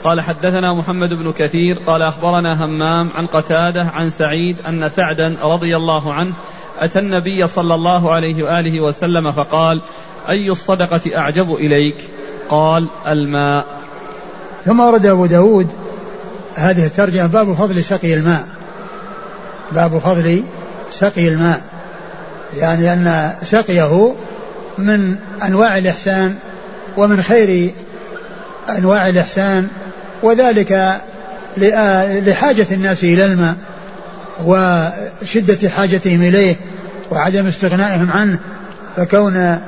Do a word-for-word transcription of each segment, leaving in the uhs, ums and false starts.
قال حدثنا محمد بن كثير قال أخبرنا همام عن قتادة عن سعيد أن سعدا رضي الله عنه أتى النبي صلى الله عليه وآله وسلم فقال أي الصدقة أعجب إليك؟ قال الماء. ثم ورد أبو داود هذه الترجمة باب فضل سقي الماء، باب فضل سقي الماء، يعني أن سقيه من أنواع الإحسان ومن خير أنواع الإحسان، وذلك لحاجة الناس إلى الماء وشدة حاجتهم إليه وعدم استغنائهم عنه، فكون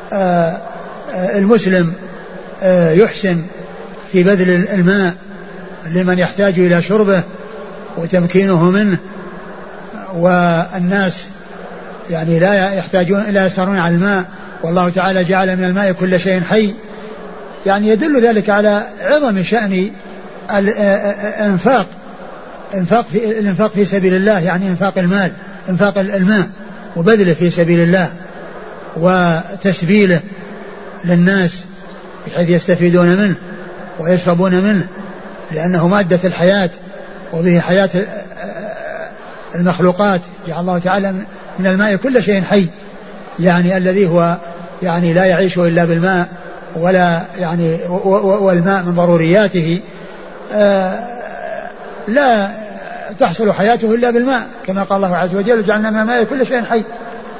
المسلم يحسن في بذل الماء لمن يحتاج إلى شربه وتمكينه منه، والناس يعني لا يحتاجون إلا يسهرون على الماء، والله تعالى جعل من الماء كل شيء حي، يعني يدل ذلك على عظم شأن الانفاق انفاق في الانفاق في سبيل الله، يعني انفاق المال، انفاق الماء وبذله في سبيل الله وتسبيله للناس بحيث يستفيدون منه ويشربون منه، لأنه مادة الحياة وبه حياة المخلوقات. جعل الله تعالى من الماء كل شيء حي، يعني الذي هو يعني لا يعيش إلا بالماء، ولا يعني والماء من ضرورياته، لا تحصل حياته إلا بالماء، كما قال الله عز وجل جعلنا من الماء كل شيء حي.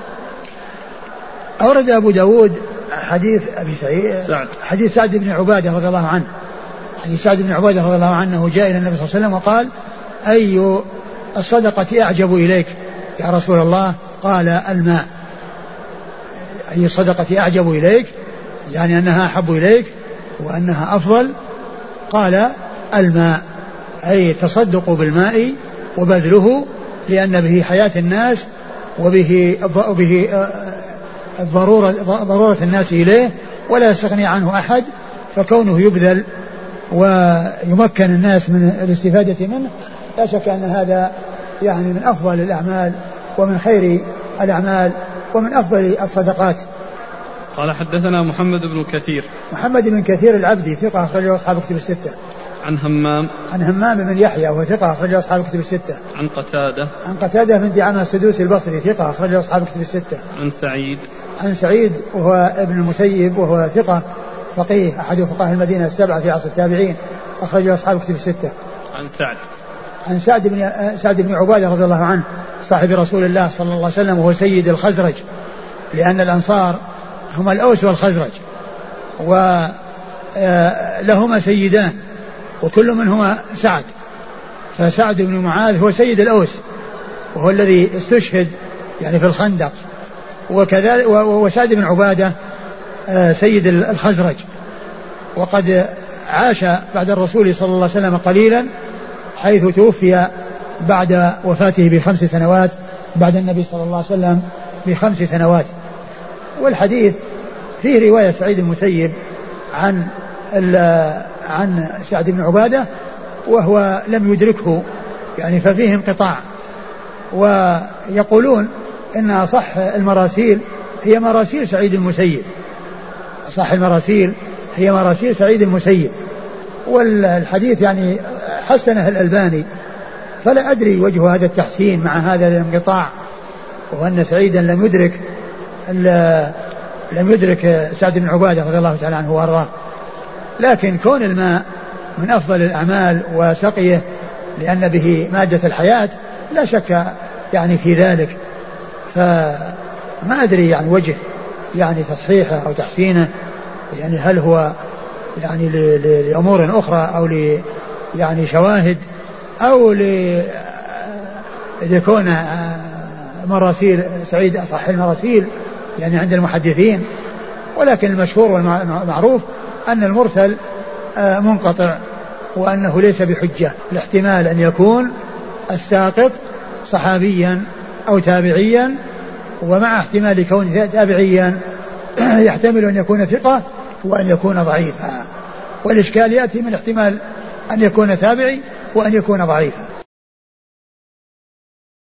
أورد أبو داود حديث أبي سعيد سعد. حديث سعد بن عبادة رضي الله عنه، حديث سعد بن عبادة رضي الله عنه جاء إلى النبي صلى الله عليه وسلم وقال أي الصدقة أعجب إليك يا رسول الله؟ قال الماء. أي الصدقة أعجب إليك، يعني أنها أحب إليك وأنها أفضل؟ قال الماء، أي تصدق بالماء وبذله، لأن به حياة الناس وبه, وبه الضرورة ضرورة الناس إليه ولا يستغني عنه أحد، فكونه يبذل ويمكن الناس من الاستفادة منه لا شك أن هذا يعني من أفضل الأعمال ومن خير الأعمال ومن أفضل الصدقات. قال حدثنا محمد بن كثير محمد بن كثير العبدي ثقة أخرجه أصحاب كتب الستة. عن همام عن همام بن يحيى وهو ثقة أخرجه أصحاب كتب الستة. عن قتادة عن قتادة بن دعامة السدوسي البصري ثقة أخرجه أصحاب كتب الستة. عن سعيد عن سعيد وهو ابن المسيب وهو ثقة فقيه أحد فقهاء المدينة السبعة في عصر التابعين أخرجه أصحاب كتب الستة. عن سعد عن سعد بن سعد بن عبادة رضي الله عنه صاحب رسول الله صلى الله عليه وسلم وهو سيد الخزرج، لأن الأنصار هم الأوس والخزرج ولهما سيدان وكل منهما سعد، فسعد بن معاذ هو سيد الأوس وهو الذي استشهد يعني في الخندق، وكذلك وسعد بن عبادة سيد الخزرج، وقد عاش بعد الرسول صلى الله عليه وسلم قليلا حيث توفي بعد وفاته بخمس سنوات بعد النبي صلى الله عليه وسلم بخمس سنوات. والحديث فيه رواية سعيد المسيب عن عن سعد بن عبادة وهو لم يدركه، يعني ففيه انقطاع، ويقولون إن أصح المراسيل هي مراسيل سعيد المسيب، أصح المراسيل هي مراسيل سعيد المسيب، والحديث يعني حسنه الألباني، فلا أدري وجه هذا التحسين مع هذا الانقطاع، وأن سعيدا لم يدرك لم يدرك سعد بن عبادة رضي الله تعالى عنه وارضاه. لكن كون الماء من أفضل الأعمال وسقيه لأن به مادة الحياة لا شك يعني في ذلك، فما أدري يعني وجه يعني تصحيحه أو تحسينه، يعني هل هو يعني لأمور أخرى أو ل يعني شواهد أو لكون مراسيل سعيد أصح المراسيل يعني عند المحدثين. ولكن المشهور والمعروف أن المرسل منقطع وأنه ليس بحجة، الاحتمال أن يكون الساقط صحابيا أو تابعيا، ومع احتمال كون تابعيا يحتمل أن يكون ثقة وأن يكون ضعيفا، والإشكال يأتي من احتمال أن يكون تابعي وأن يكون ضعيفا.